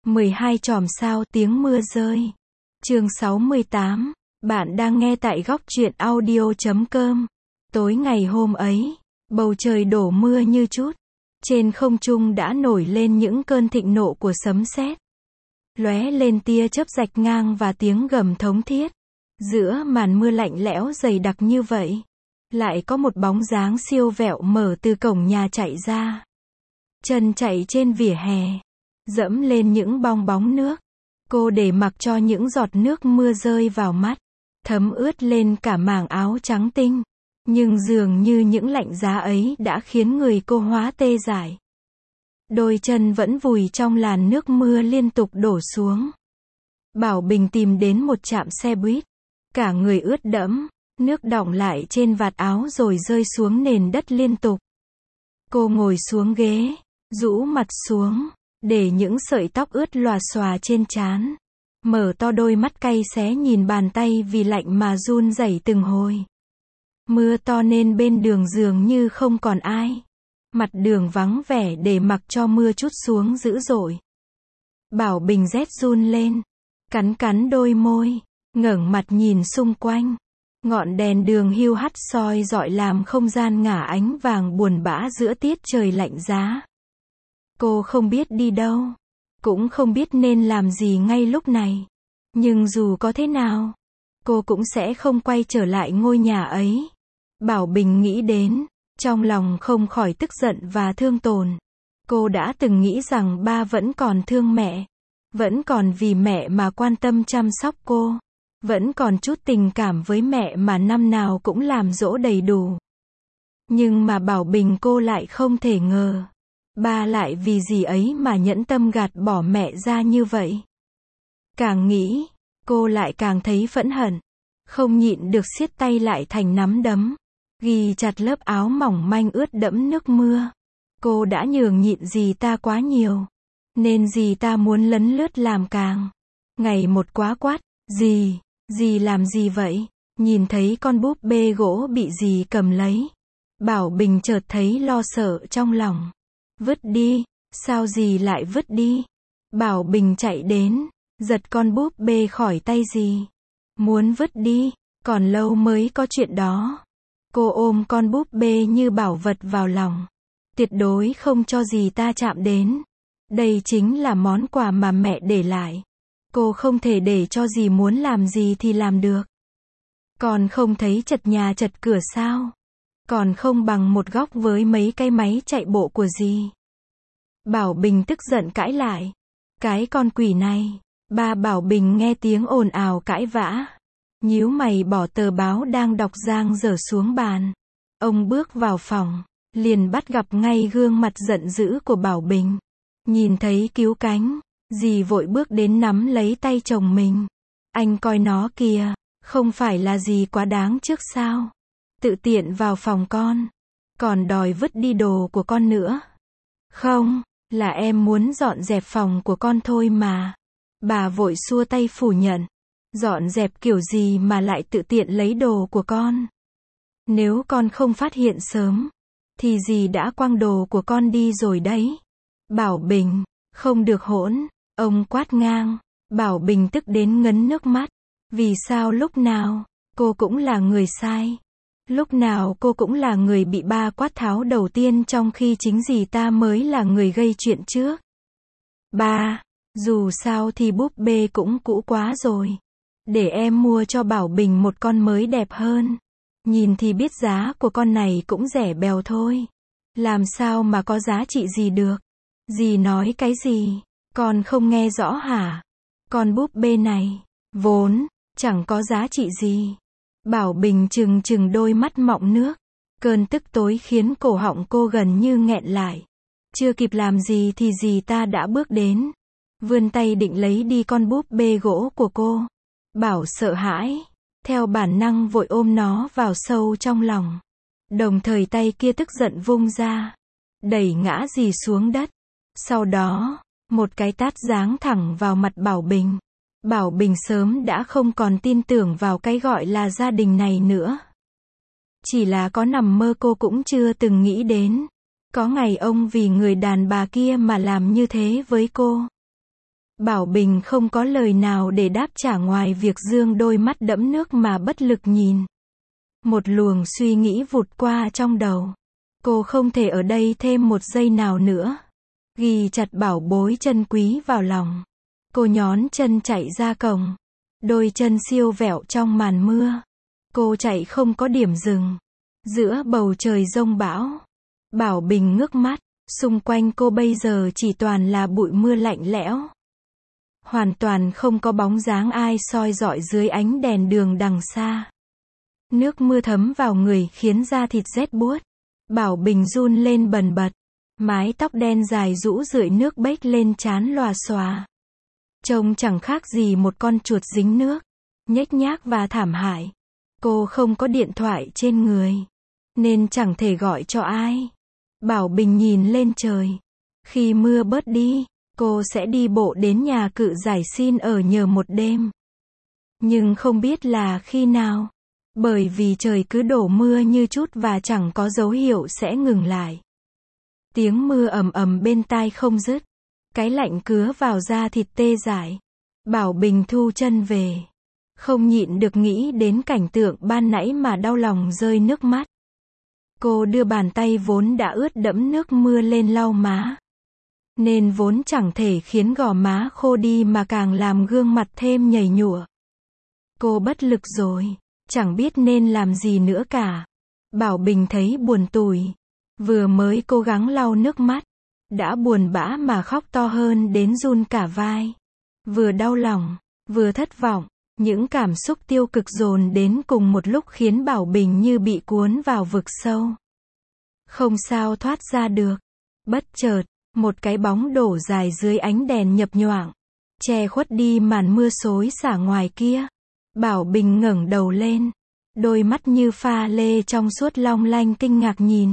12 chòm sao tiếng mưa rơi. Chương 68. Bạn đang nghe tại góc truyện audio.com. Tối ngày hôm ấy, bầu trời đổ mưa như chút. Trên không trung đã nổi lên những cơn thịnh nộ của sấm sét. Lóe lên tia chớp rạch ngang và tiếng gầm thống thiết. Giữa màn mưa lạnh lẽo dày đặc như vậy, lại có một bóng dáng siêu vẹo mở từ cổng nhà chạy ra. Chân chạy trên vỉa hè, dẫm lên những bong bóng nước. Cô để mặc cho những giọt nước mưa rơi vào mắt, thấm ướt lên cả mảng áo trắng tinh. Nhưng dường như những lạnh giá ấy đã khiến người cô hóa tê dại. Đôi chân vẫn vùi trong làn nước mưa liên tục đổ xuống. Bảo Bình tìm đến một trạm xe buýt. Cả người ướt đẫm, nước đọng lại trên vạt áo rồi rơi xuống nền đất liên tục. Cô ngồi xuống ghế, rũ mặt xuống, để những sợi tóc ướt lòa xòa trên trán. Mở to đôi mắt cay xé nhìn bàn tay vì lạnh mà run rẩy từng hồi. Mưa to nên bên đường dường như không còn ai. Mặt đường vắng vẻ để mặc cho mưa trút xuống dữ dội. Bảo Bình rét run lên, cắn đôi môi, ngẩng mặt nhìn xung quanh. Ngọn đèn đường hiu hắt soi rọi làm không gian ngả ánh vàng buồn bã giữa tiết trời lạnh giá. Cô không biết đi đâu, cũng không biết nên làm gì ngay lúc này. Nhưng dù có thế nào, cô cũng sẽ không quay trở lại ngôi nhà ấy. Bảo Bình nghĩ đến, trong lòng không khỏi tức giận và thương tổn. Cô đã từng nghĩ rằng ba vẫn còn thương mẹ, vẫn còn vì mẹ mà quan tâm chăm sóc cô, vẫn còn chút tình cảm với mẹ mà năm nào cũng làm dỗ đầy đủ. Nhưng mà Bảo Bình cô lại không thể ngờ, ba lại vì gì ấy mà nhẫn tâm gạt bỏ mẹ ra như vậy. Càng nghĩ, cô lại càng thấy phẫn hận, không nhịn được siết tay lại thành nắm đấm, ghi chặt lớp áo mỏng manh ướt đẫm nước mưa. Cô đã nhường nhịn dì ta quá nhiều, nên dì ta muốn lấn lướt làm càng ngày một quá quát. Dì làm gì vậy? Nhìn thấy con búp bê gỗ bị dì cầm lấy, Bảo Bình chợt thấy lo sợ trong lòng. Vứt đi. Sao dì lại vứt đi? Bảo Bình chạy đến, giật con búp bê khỏi tay dì. Muốn vứt đi, còn lâu mới có chuyện đó. Cô ôm con búp bê như bảo vật vào lòng, tuyệt đối không cho dì ta chạm đến. Đây chính là món quà mà mẹ để lại. Cô không thể để cho dì muốn làm gì thì làm được. Còn không thấy chật nhà chật cửa sao? Còn không bằng một góc với mấy cái máy chạy bộ của dì. Bảo Bình tức giận cãi lại. Cái con quỷ này. Ba Bảo Bình nghe tiếng ồn ào cãi vã, nhíu mày bỏ tờ báo đang đọc dang dở xuống bàn. Ông bước vào phòng, liền bắt gặp ngay gương mặt giận dữ của Bảo Bình. Nhìn thấy cứu cánh, dì vội bước đến nắm lấy tay chồng mình. Anh coi nó kìa, không phải là gì quá đáng trước sao? Tự tiện vào phòng con, còn đòi vứt đi đồ của con nữa. Không, là em muốn dọn dẹp phòng của con thôi mà. Bà vội xua tay phủ nhận. Dọn dẹp kiểu gì mà lại tự tiện lấy đồ của con? Nếu con không phát hiện sớm, thì dì đã quăng đồ của con đi rồi đấy. Bảo Bình, không được hỗn, ông quát ngang. Bảo Bình tức đến ngấn nước mắt. Vì sao lúc nào, cô cũng là người sai? Lúc nào cô cũng là người bị ba quát tháo đầu tiên trong khi chính dì ta mới là người gây chuyện trước. Ba, dù sao thì búp bê cũng cũ quá rồi. Để em mua cho Bảo Bình một con mới đẹp hơn. Nhìn thì biết giá của con này cũng rẻ bèo thôi. Làm sao mà có giá trị gì được? Dì nói cái gì? Con không nghe rõ hả? Con búp bê này, vốn chẳng có giá trị gì. Bảo Bình trừng đôi mắt mọng nước. Cơn tức tối khiến cổ họng cô gần như nghẹn lại. Chưa kịp làm gì thì dì ta đã bước đến, vươn tay định lấy đi con búp bê gỗ của cô. Bảo sợ hãi, theo bản năng vội ôm nó vào sâu trong lòng. Đồng thời tay kia tức giận vung ra, đẩy ngã dì xuống đất. Sau đó, một cái tát giáng thẳng vào mặt Bảo Bình. Bảo Bình sớm đã không còn tin tưởng vào cái gọi là gia đình này nữa. Chỉ là có nằm mơ cô cũng chưa từng nghĩ đến. Có ngày ông vì người đàn bà kia mà làm như thế với cô. Bảo Bình không có lời nào để đáp trả ngoài việc dương đôi mắt đẫm nước mà bất lực nhìn. Một luồng suy nghĩ vụt qua trong đầu. Cô không thể ở đây thêm một giây nào nữa. Ghi chặt bảo bối chân quý vào lòng. Cô nhón chân chạy ra cổng. Đôi chân siêu vẹo trong màn mưa. Cô chạy không có điểm dừng. Giữa bầu trời giông bão. Bảo Bình ngước mắt. Xung quanh cô bây giờ chỉ toàn là bụi mưa lạnh lẽo. Hoàn toàn không có bóng dáng ai soi rọi dưới ánh đèn đường đằng xa. Nước mưa thấm vào người khiến da thịt rét buốt. Bảo Bình run lên bần bật. Mái tóc đen dài rũ rượi nước bết lên trán lòa xòa. Trông chẳng khác gì một con chuột dính nước. Nhếch nhác và thảm hại. Cô không có điện thoại trên người. Nên chẳng thể gọi cho ai. Bảo Bình nhìn lên trời. Khi mưa bớt đi, cô sẽ đi bộ đến nhà cự giải xin ở nhờ một đêm. Nhưng không biết là khi nào. Bởi vì trời cứ đổ mưa như chút và chẳng có dấu hiệu sẽ ngừng lại. Tiếng mưa ầm ầm bên tai không dứt. Cái lạnh cứa vào da thịt tê dại. Bảo Bình thu chân về. Không nhịn được nghĩ đến cảnh tượng ban nãy mà đau lòng rơi nước mắt. Cô đưa bàn tay vốn đã ướt đẫm nước mưa lên lau má. Nên vốn chẳng thể khiến gò má khô đi mà càng làm gương mặt thêm nhầy nhụa. Cô bất lực rồi. Chẳng biết nên làm gì nữa cả. Bảo Bình thấy buồn tủi. Vừa mới cố gắng lau nước mắt. Đã buồn bã mà khóc to hơn đến run cả vai. Vừa đau lòng, vừa thất vọng. Những cảm xúc tiêu cực dồn đến cùng một lúc khiến Bảo Bình như bị cuốn vào vực sâu. Không sao thoát ra được. Bất chợt, một cái bóng đổ dài dưới ánh đèn nhập nhoạng. Che khuất đi màn mưa xối xả ngoài kia. Bảo Bình ngẩng đầu lên. Đôi mắt như pha lê trong suốt long lanh kinh ngạc nhìn.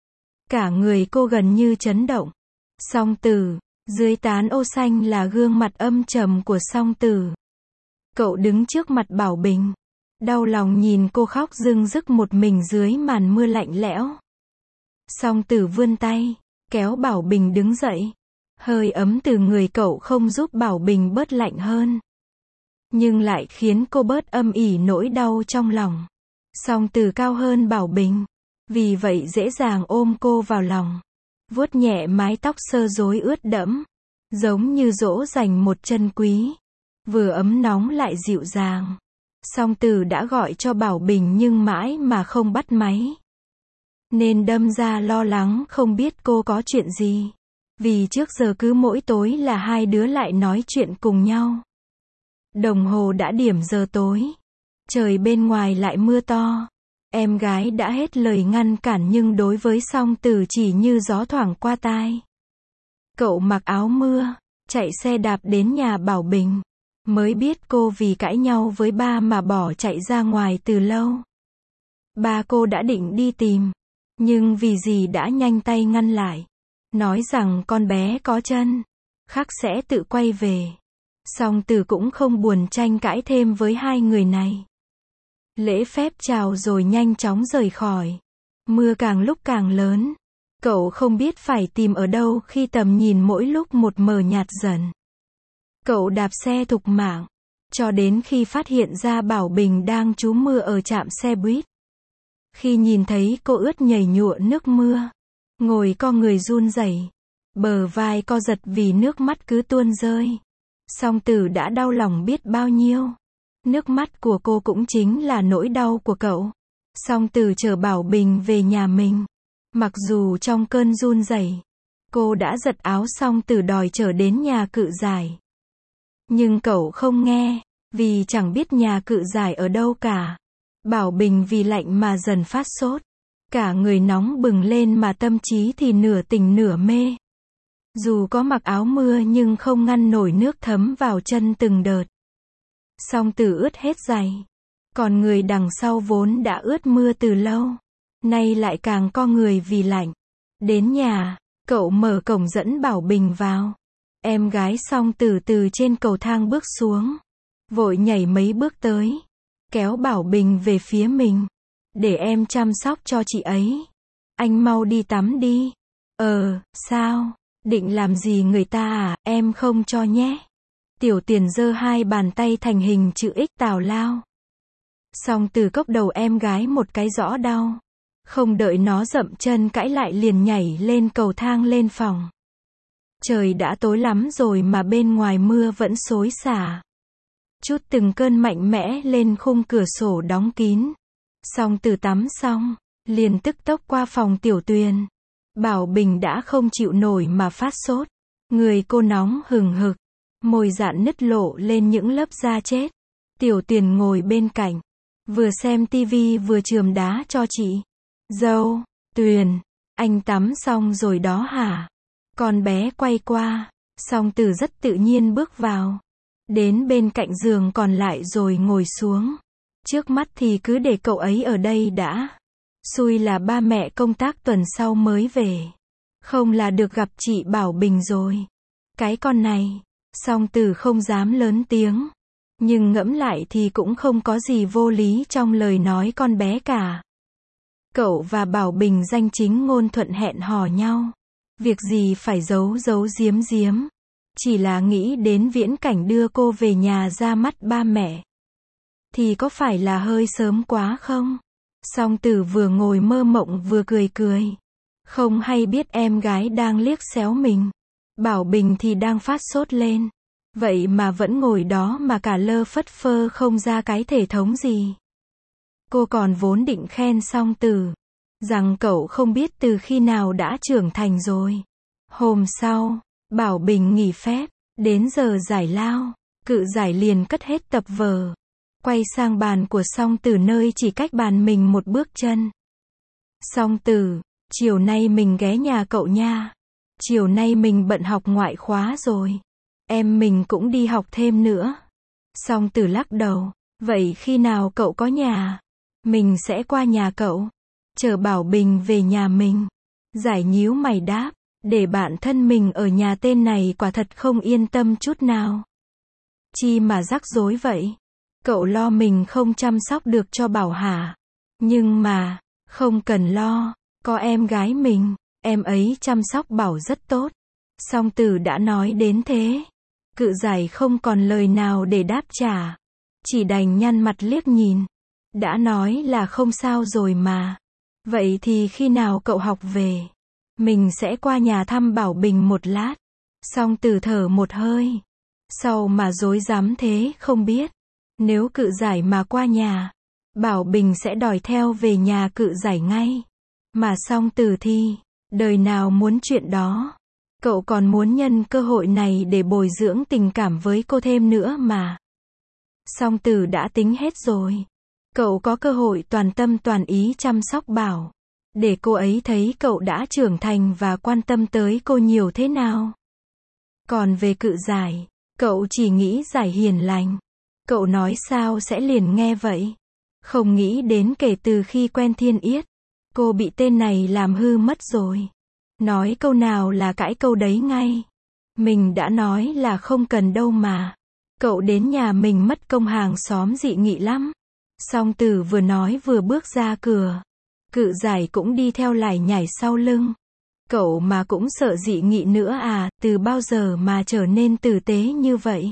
Cả người cô gần như chấn động. Song Tử. Dưới tán ô xanh là gương mặt âm trầm của Song Tử. Cậu đứng trước mặt Bảo Bình. Đau lòng nhìn cô khóc rưng rức một mình dưới màn mưa lạnh lẽo. Song Tử vươn tay. Kéo Bảo Bình đứng dậy. Hơi ấm từ người cậu không giúp Bảo Bình bớt lạnh hơn. Nhưng lại khiến cô bớt âm ỉ nỗi đau trong lòng. Song Tử cao hơn Bảo Bình. Vì vậy dễ dàng ôm cô vào lòng. Vuốt nhẹ mái tóc sơ rối ướt đẫm. Giống như dỗ dành một chân quý. Vừa ấm nóng lại dịu dàng. Song Tử đã gọi cho Bảo Bình nhưng mãi mà không bắt máy. Nên đâm ra lo lắng không biết cô có chuyện gì. Vì trước giờ cứ mỗi tối là hai đứa lại nói chuyện cùng nhau. Đồng hồ đã điểm giờ tối. Trời bên ngoài lại mưa to. Em gái đã hết lời ngăn cản nhưng đối với Song Tử chỉ như gió thoảng qua tai. Cậu mặc áo mưa, chạy xe đạp đến nhà Bảo Bình. Mới biết cô vì cãi nhau với ba mà bỏ chạy ra ngoài từ lâu. Ba cô đã định đi tìm. Nhưng vì gì đã nhanh tay ngăn lại. Nói rằng con bé có chân. Khắc sẽ tự quay về. Song Tử cũng không buồn tranh cãi thêm với hai người này. Lễ phép chào rồi nhanh chóng rời khỏi. Mưa càng lúc càng lớn. Cậu không biết phải tìm ở đâu khi tầm nhìn mỗi lúc một mờ nhạt dần. Cậu đạp xe thục mạng. Cho đến khi phát hiện ra Bảo Bình đang trú mưa ở trạm xe buýt. Khi nhìn thấy cô ướt nhầy nhụa nước mưa. Ngồi co người run rẩy. Bờ vai co giật vì nước mắt cứ tuôn rơi. Song Tử đã đau lòng biết bao nhiêu. Nước mắt của cô cũng chính là nỗi đau của cậu. Song Tử chở Bảo Bình về nhà mình. Mặc dù trong cơn run rẩy, cô đã giật áo Song Tử đòi chở đến nhà cự giải. Nhưng cậu không nghe, vì chẳng biết nhà cự giải ở đâu cả. Bảo Bình vì lạnh mà dần phát sốt. Cả người nóng bừng lên mà tâm trí thì nửa tỉnh nửa mê. Dù có mặc áo mưa nhưng không ngăn nổi nước thấm vào chân từng đợt. Song Tử ướt hết giày. Còn người đằng sau vốn đã ướt mưa từ lâu. Nay lại càng co người vì lạnh. Đến nhà, cậu mở cổng dẫn Bảo Bình vào. Em gái Song Tử từ trên cầu thang bước xuống. Vội nhảy mấy bước tới. Kéo Bảo Bình về phía mình. Để em chăm sóc cho chị ấy. Anh mau đi tắm đi. Sao? Định làm gì người ta à? Em không cho nhé. Tiểu Tiền giơ hai bàn tay thành hình chữ X tào lao. Song Từ cốc đầu em gái một cái rõ đau. Không đợi nó dậm chân cãi lại liền nhảy lên cầu thang lên phòng. Trời đã tối lắm rồi mà bên ngoài mưa vẫn xối xả. Chút từng cơn mạnh mẽ lên khung cửa sổ đóng kín. Song Từ tắm xong, liền tức tốc qua phòng Tiểu Tuyền. Bảo Bình đã không chịu nổi mà phát sốt. Người cô nóng hừng hực, môi dạn nứt lộ lên những lớp da chết. Tiểu Tuyền ngồi bên cạnh, vừa xem tivi vừa chườm đá cho chị dâu. Tuyền, anh tắm xong rồi đó hả? Con bé quay qua, Song Từ rất tự nhiên bước vào. Đến bên cạnh giường còn lại rồi ngồi xuống. Trước mắt thì cứ để cậu ấy ở đây đã. Xui là ba mẹ công tác tuần sau mới về. Không là được gặp chị Bảo Bình rồi. Cái con này. Song Từ không dám lớn tiếng. Nhưng ngẫm lại thì cũng không có gì vô lý trong lời nói con bé cả. Cậu và Bảo Bình danh chính ngôn thuận hẹn hò nhau. Việc gì phải giấu giấu giếm giếm. Chỉ là nghĩ đến viễn cảnh đưa cô về nhà ra mắt ba mẹ. Thì có phải là hơi sớm quá không? Song Từ vừa ngồi mơ mộng vừa cười cười. Không hay biết em gái đang liếc xéo mình. Bảo Bình thì đang phát sốt lên. Vậy mà vẫn ngồi đó mà cả lơ phất phơ không ra cái thể thống gì. Cô còn vốn định khen Song Từ. Rằng cậu không biết từ khi nào đã trưởng thành rồi. Hôm sau, Bảo Bình nghỉ phép. Đến giờ giải lao, Cự Giải liền cất hết tập vở. Quay sang bàn của Song Từ nơi chỉ cách bàn mình một bước chân. Song Từ, chiều nay mình ghé nhà cậu nha. Chiều nay mình bận học ngoại khóa rồi. Em mình cũng đi học thêm nữa. Song Từ lắc đầu. Vậy khi nào cậu có nhà? Mình sẽ qua nhà cậu. Chờ Bảo Bình về nhà mình. Giải nhíu mày đáp. Để bạn thân mình ở nhà tên này quả thật không yên tâm chút nào. Chi mà rắc rối vậy? Cậu lo mình không chăm sóc được cho Bảo hả? Nhưng mà, không cần lo. Có em gái mình. Em ấy chăm sóc Bảo rất tốt. Song Từ đã nói đến thế. Cự Giải không còn lời nào để đáp trả. Chỉ đành nhăn mặt liếc nhìn. Đã nói là không sao rồi mà. Vậy thì khi nào cậu học về? Mình sẽ qua nhà thăm Bảo Bình một lát. Song Từ thở một hơi. Sao mà dối dám thế không biết. Nếu Cự Giải mà qua nhà, Bảo Bình sẽ đòi theo về nhà Cự Giải ngay. Mà Song Từ thì, đời nào muốn chuyện đó. Cậu còn muốn nhân cơ hội này để bồi dưỡng tình cảm với cô thêm nữa mà. Song Từ đã tính hết rồi. Cậu có cơ hội toàn tâm toàn ý chăm sóc Bảo. Để cô ấy thấy cậu đã trưởng thành và quan tâm tới cô nhiều thế nào. Còn về Cự Giải, cậu chỉ nghĩ Giải hiền lành. Cậu nói sao sẽ liền nghe vậy. Không nghĩ đến kể từ khi quen Thiên Yết, cô bị tên này làm hư mất rồi. Nói câu nào là cãi câu đấy ngay. Mình đã nói là không cần đâu mà. Cậu đến nhà mình mất công hàng xóm dị nghị lắm. Song Từ vừa nói vừa bước ra cửa. Cự Giải cũng đi theo lải nhải sau lưng. Cậu mà cũng sợ dị nghị nữa à, từ bao giờ mà trở nên tử tế như vậy?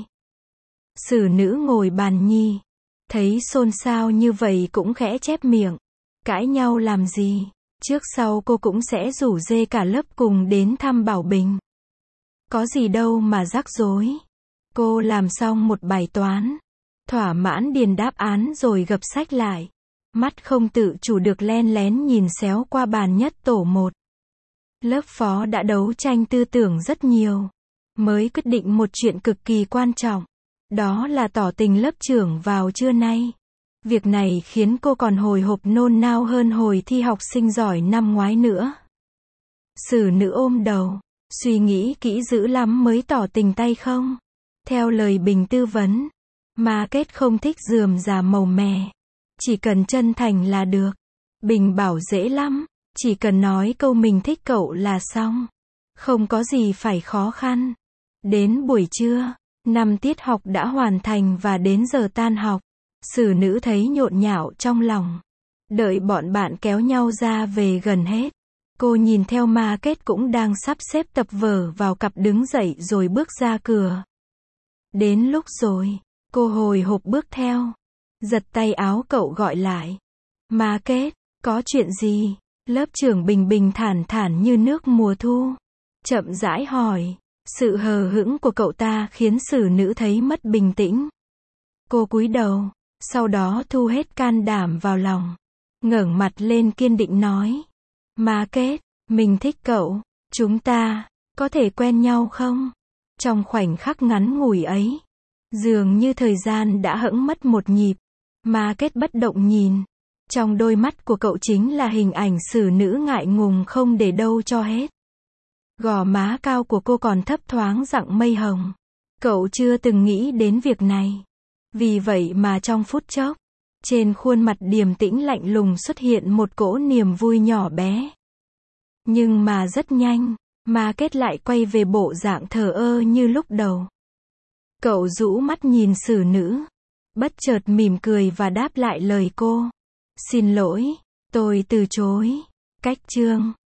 Xử nữ ngồi bàn nhi. Thấy xôn xao như vậy cũng khẽ chép miệng. Cãi nhau làm gì? Trước sau cô cũng sẽ rủ rê cả lớp cùng đến thăm Bảo Bình. Có gì đâu mà rắc rối. Cô làm xong một bài toán. Thỏa mãn điền đáp án rồi gập sách lại. Mắt không tự chủ được len lén nhìn xéo qua bàn nhất tổ 1. Lớp phó đã đấu tranh tư tưởng rất nhiều. Mới quyết định một chuyện cực kỳ quan trọng. Đó là tỏ tình lớp trưởng vào trưa nay. Việc này khiến cô còn hồi hộp nôn nao hơn hồi thi học sinh giỏi năm ngoái nữa. Xử nữ ôm đầu. Suy nghĩ kỹ dữ lắm mới tỏ tình tay không? Theo lời Bình tư vấn. Mà kết không thích rườm rà màu mè. Chỉ cần chân thành là được. Bình bảo dễ lắm. Chỉ cần nói câu mình thích cậu là xong. Không có gì phải khó khăn. Đến buổi trưa, 5 tiết học đã hoàn thành và đến giờ tan học. Xử nữ thấy nhộn nhạo trong lòng. Đợi bọn bạn kéo nhau ra về gần hết. Cô nhìn theo Ma Kết cũng đang sắp xếp tập vở vào cặp đứng dậy rồi bước ra cửa. Đến lúc rồi. Cô hồi hộp bước theo. Giật tay áo cậu gọi lại. Ma Kết, có chuyện gì? Lớp trưởng bình bình thản thản như nước mùa thu. Chậm rãi hỏi. Sự hờ hững của cậu ta khiến xử nữ thấy mất bình tĩnh. Cô cúi đầu, sau đó thu hết can đảm vào lòng. Ngẩng mặt lên kiên định nói. Ma Kết, mình thích cậu. Chúng ta, có thể quen nhau không? Trong khoảnh khắc ngắn ngủi ấy, dường như thời gian đã hẫng mất một nhịp. Ma Kết bất động nhìn. Trong đôi mắt của cậu chính là hình ảnh xử nữ ngại ngùng không để đâu cho hết. Gò má cao của cô còn thấp thoáng dặng mây hồng. Cậu chưa từng nghĩ đến việc này. Vì vậy mà trong phút chốc, trên khuôn mặt điềm tĩnh lạnh lùng xuất hiện một cỗ niềm vui nhỏ bé. Nhưng mà rất nhanh, Ma Kết lại quay về bộ dạng thờ ơ như lúc đầu. Cậu rũ mắt nhìn xử nữ, bất chợt mỉm cười và đáp lại lời cô. Xin lỗi, tôi từ chối. Cách chương